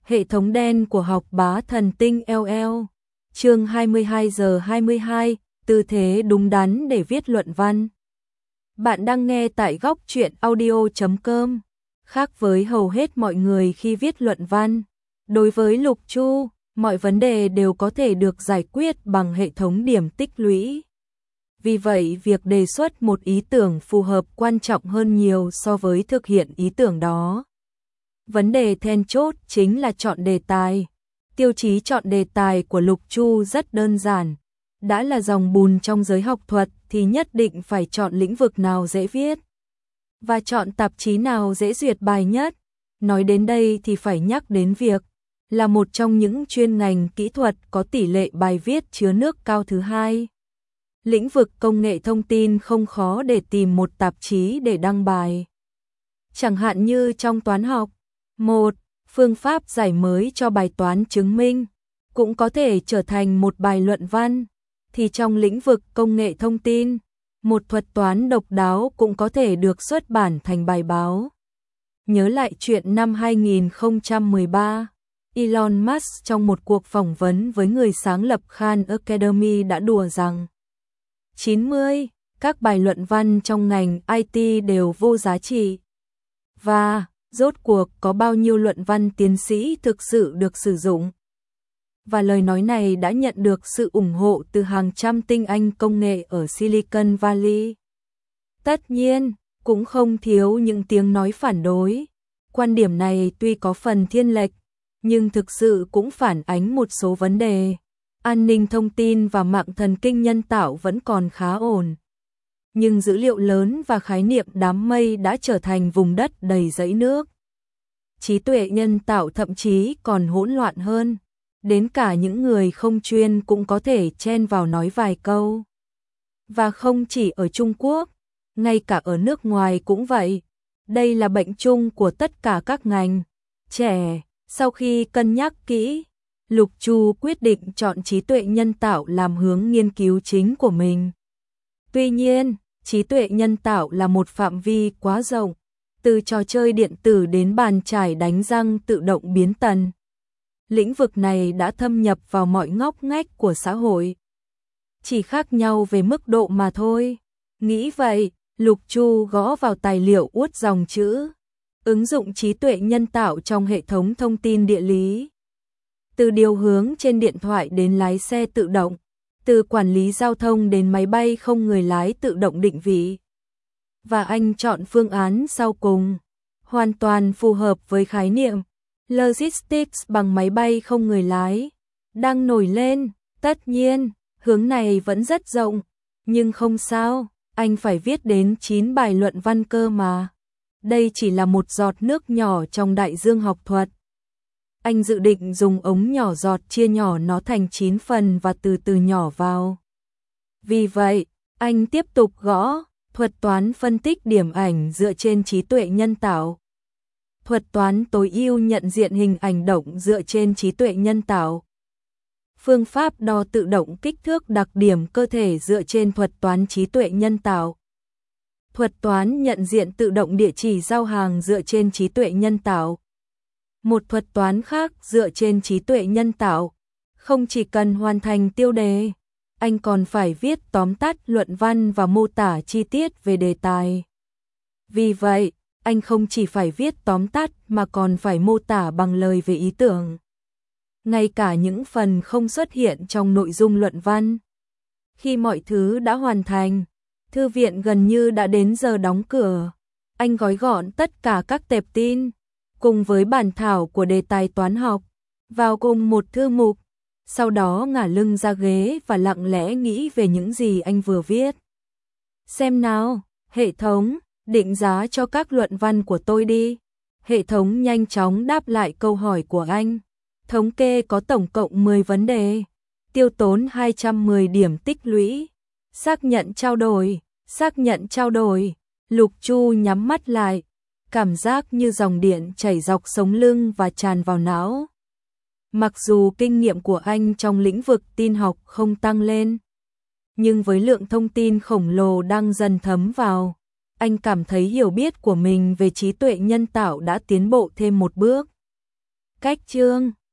Hệ thống đen của học bá thần tinh LL. Chương 22 giờ 22, tư thế đúng đắn để viết luận văn. Bạn đang nghe tại góc truyện audio.com. Khác với hầu hết mọi người khi viết luận văn, đối với Lục Chu, mọi vấn đề đều có thể được giải quyết bằng hệ thống điểm tích lũy. Vì vậy, việc đề xuất một ý tưởng phù hợp quan trọng hơn nhiều so với thực hiện ý tưởng đó. Vấn đề then chốt chính là chọn đề tài. Tiêu chí chọn đề tài của Lục Chu rất đơn giản. Đã là dòng bùn trong giới học thuật thì nhất định phải chọn lĩnh vực nào dễ viết và chọn tạp chí nào dễ duyệt bài nhất. Nói đến đây thì phải nhắc đến việc là một trong những chuyên ngành kỹ thuật có tỷ lệ bài viết chứa nước cao thứ hai. Lĩnh vực công nghệ thông tin không khó để tìm một tạp chí để đăng bài. Chẳng hạn như trong toán học, một phương pháp giải mới cho bài toán chứng minh cũng có thể trở thành một bài luận văn, thì trong lĩnh vực công nghệ thông tin, một thuật toán độc đáo cũng có thể được xuất bản thành bài báo. Nhớ lại chuyện năm 2013, Elon Musk trong một cuộc phỏng vấn với người sáng lập Khan Academy đã đùa rằng 90 các bài luận văn trong ngành IT đều vô giá trị. Và rốt cuộc có bao nhiêu luận văn tiến sĩ thực sự được sử dụng? Và lời nói này đã nhận được sự ủng hộ từ hàng trăm tinh anh công nghệ ở Silicon Valley. Tất nhiên, cũng không thiếu những tiếng nói phản đối. Quan điểm này tuy có phần thiên lệch, nhưng thực sự cũng phản ánh một số vấn đề. An ninh thông tin và mạng thần kinh nhân tạo vẫn còn khá ổn. Nhưng dữ liệu lớn và khái niệm đám mây đã trở thành vùng đất đầy dãy nước. Trí tuệ nhân tạo thậm chí còn hỗn loạn hơn. Đến cả những người không chuyên cũng có thể chen vào nói vài câu. Và không chỉ ở Trung Quốc, ngay cả ở nước ngoài cũng vậy. Đây là bệnh chung của tất cả các ngành. Trẻ, sau khi cân nhắc kỹ, Lục Chu quyết định chọn trí tuệ nhân tạo làm hướng nghiên cứu chính của mình. Tuy nhiên, trí tuệ nhân tạo là một phạm vi quá rộng, từ trò chơi điện tử đến bàn chải đánh răng tự động biến tần. Lĩnh vực này đã thâm nhập vào mọi ngóc ngách của xã hội. Chỉ khác nhau về mức độ mà thôi. Nghĩ vậy, Lục Chu gõ vào tài liệu uốt dòng chữ. Ứng dụng trí tuệ nhân tạo trong hệ thống thông tin địa lý. Từ điều hướng trên điện thoại đến lái xe tự động. Từ quản lý giao thông đến máy bay không người lái tự động định vị. Và anh chọn phương án sau cùng. Hoàn toàn phù hợp với khái niệm Logistics bằng máy bay không người lái. Đang nổi lên, tất nhiên, hướng này vẫn rất rộng. Nhưng không sao, anh phải viết đến 9 bài luận văn cơ mà. Đây chỉ là một giọt nước nhỏ trong đại dương học thuật. Anh dự định dùng ống nhỏ giọt chia nhỏ nó thành 9 phần và từ từ nhỏ vào. Vì vậy, anh tiếp tục gõ thuật toán phân tích điểm ảnh dựa trên trí tuệ nhân tạo. Thuật toán tối ưu nhận diện hình ảnh động dựa trên trí tuệ nhân tạo. Phương pháp đo tự động kích thước đặc điểm cơ thể dựa trên thuật toán trí tuệ nhân tạo. Thuật toán nhận diện tự động địa chỉ giao hàng dựa trên trí tuệ nhân tạo. Một thuật toán khác dựa trên trí tuệ nhân tạo. Không chỉ cần hoàn thành tiêu đề, anh còn phải viết tóm tắt luận văn và mô tả chi tiết về đề tài. Vì vậy, anh không chỉ phải viết tóm tắt mà còn phải mô tả bằng lời về ý tưởng. Ngay cả những phần không xuất hiện trong nội dung luận văn. Khi mọi thứ đã hoàn thành, thư viện gần như đã đến giờ đóng cửa. Anh gói gọn tất cả các tệp tin, cùng với bản thảo của đề tài toán học, vào cùng một thư mục. Sau đó ngả lưng ra ghế và lặng lẽ nghĩ về những gì anh vừa viết. Xem nào, hệ thống, định giá cho các luận văn của tôi đi. Hệ thống nhanh chóng đáp lại câu hỏi của anh. Thống kê có tổng cộng 10 vấn đề. Tiêu tốn 210 điểm tích lũy. Xác nhận trao đổi, xác nhận trao đổi. Lục Chu nhắm mắt lại. Cảm giác như dòng điện chảy dọc sống lưng và tràn vào não. Mặc dù kinh nghiệm của anh trong lĩnh vực tin học không tăng lên, nhưng với lượng thông tin khổng lồ đang dần thấm vào, anh cảm thấy hiểu biết của mình về trí tuệ nhân tạo đã tiến bộ thêm một bước. Cách chương